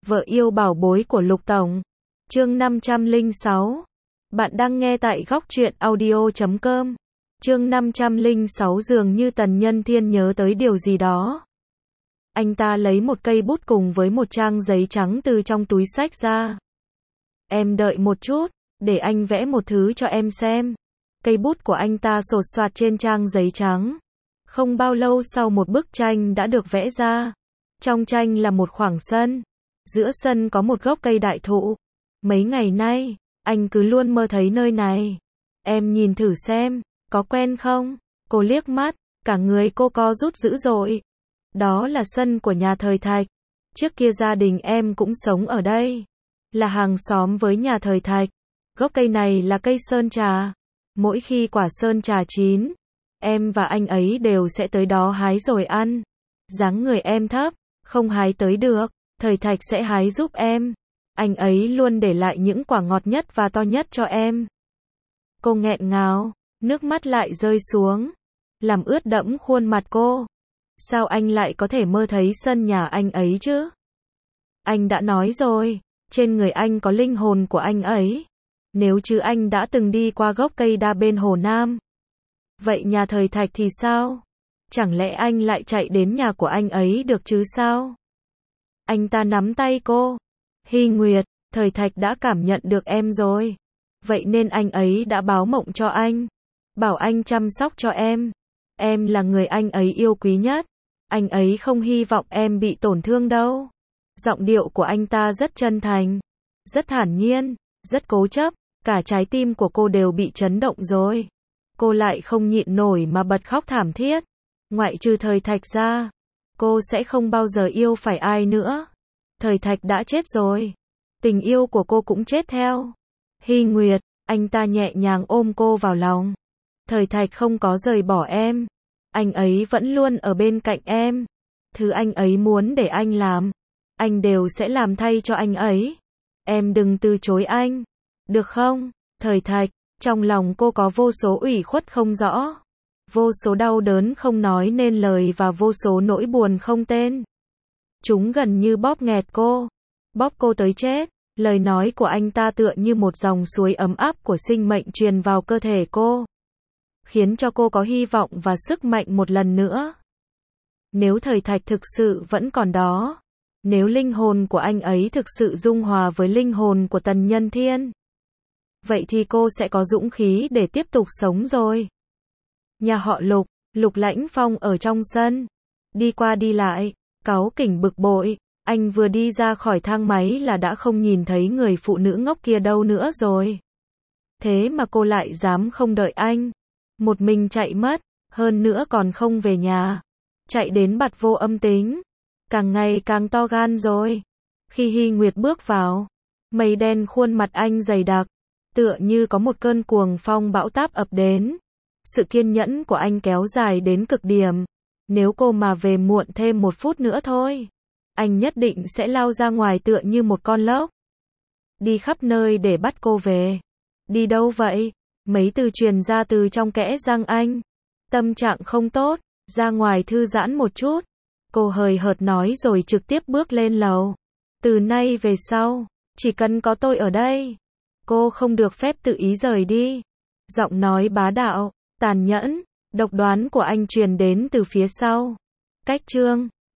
Vợ yêu bảo bối của Lục Tổng. Chương 506. Bạn đang nghe tại góc truyện audio.com. Chương 506 dường như Tần Nhân Thiên nhớ tới điều gì đó. Anh ta lấy một cây bút cùng với một trang giấy trắng từ trong túi xách ra. Em đợi một chút, để anh vẽ một thứ cho em xem. Cây bút của anh ta sột soạt trên trang giấy trắng. Không bao lâu sau một bức tranh đã được vẽ ra. Trong tranh là một khoảng sân. Giữa sân có một gốc cây đại thụ. Mấy ngày nay, anh cứ luôn mơ thấy nơi này. Em nhìn thử xem, có quen không? Cô liếc mắt, cả người cô co rút dữ dội. Đó là sân của nhà Thời Thạch. Trước kia gia đình em cũng sống ở đây. Là hàng xóm với nhà Thời Thạch. Gốc cây này là cây sơn trà. Mỗi khi quả sơn trà chín, em và anh ấy đều sẽ tới đó hái rồi ăn. Dáng người em thấp, không hái tới được. Thời Thạch sẽ hái giúp em. Anh ấy luôn để lại những quả ngọt nhất và to nhất cho em. Cô nghẹn ngào, nước mắt lại rơi xuống, làm ướt đẫm khuôn mặt cô. Sao anh lại có thể mơ thấy sân nhà anh ấy chứ? Anh đã nói rồi, trên người anh có linh hồn của anh ấy. Nếu chứ anh đã từng đi qua gốc cây đa bên Hồ Nam. Vậy nhà Thời Thạch thì sao? Chẳng lẽ anh lại chạy đến nhà của anh ấy được chứ sao? Anh ta nắm tay cô. Hy Nguyệt, Thời Thạch đã cảm nhận được em rồi. Vậy nên anh ấy đã báo mộng cho anh. Bảo anh chăm sóc cho em. Em là người anh ấy yêu quý nhất. Anh ấy không hy vọng em bị tổn thương đâu. Giọng điệu của anh ta rất chân thành. Rất thản nhiên. Rất cố chấp. Cả trái tim của cô đều bị chấn động rồi. Cô lại không nhịn nổi mà bật khóc thảm thiết. Ngoại trừ Thời Thạch ra, cô sẽ không bao giờ yêu phải ai nữa. Thời Thạch đã chết rồi. Tình yêu của cô cũng chết theo. Hy Nguyệt, anh ta nhẹ nhàng ôm cô vào lòng. Thời Thạch không có rời bỏ em. Anh ấy vẫn luôn ở bên cạnh em. Thứ anh ấy muốn để anh làm, anh đều sẽ làm thay cho anh ấy. Em đừng từ chối anh. Được không? Thời Thạch, trong lòng cô có vô số ủy khuất không rõ. Vô số đau đớn không nói nên lời và vô số nỗi buồn không tên. Chúng gần như bóp nghẹt cô. Bóp cô tới chết. Lời nói của anh ta tựa như một dòng suối ấm áp của sinh mệnh truyền vào cơ thể cô. Khiến cho cô có hy vọng và sức mạnh một lần nữa. Nếu Thời Thạch thực sự vẫn còn đó. Nếu linh hồn của anh ấy thực sự dung hòa với linh hồn của Tần Nhân Thiên. Vậy thì cô sẽ có dũng khí để tiếp tục sống rồi. Nhà họ Lục, Lục Lãnh Phong ở trong sân. Đi qua đi lại, cáu kỉnh bực bội. Anh vừa đi ra khỏi thang máy là đã không nhìn thấy người phụ nữ ngốc kia đâu nữa rồi. Thế mà cô lại dám không đợi anh. Một mình chạy mất, hơn nữa còn không về nhà. Chạy đến Bạt Vô Âm Tính. Càng ngày càng to gan rồi. Khi Hy Nguyệt bước vào, mây đen khuôn mặt anh dày đặc. Tựa như có một cơn cuồng phong bão táp ập đến. Sự kiên nhẫn của anh kéo dài đến cực điểm. Nếu cô mà về muộn thêm 1 phút nữa thôi, anh nhất định sẽ lao ra ngoài tựa như một con lốc. Đi khắp nơi để bắt cô về. Đi đâu vậy? Mấy từ truyền ra từ trong kẽ răng anh. Tâm trạng không tốt, ra ngoài thư giãn một chút. Cô hời hợt nói rồi trực tiếp bước lên lầu. Từ nay về sau, chỉ cần có tôi ở đây, cô không được phép tự ý rời đi. Giọng nói bá đạo, tàn nhẫn, độc đoán của anh truyền đến từ phía sau. Cách chương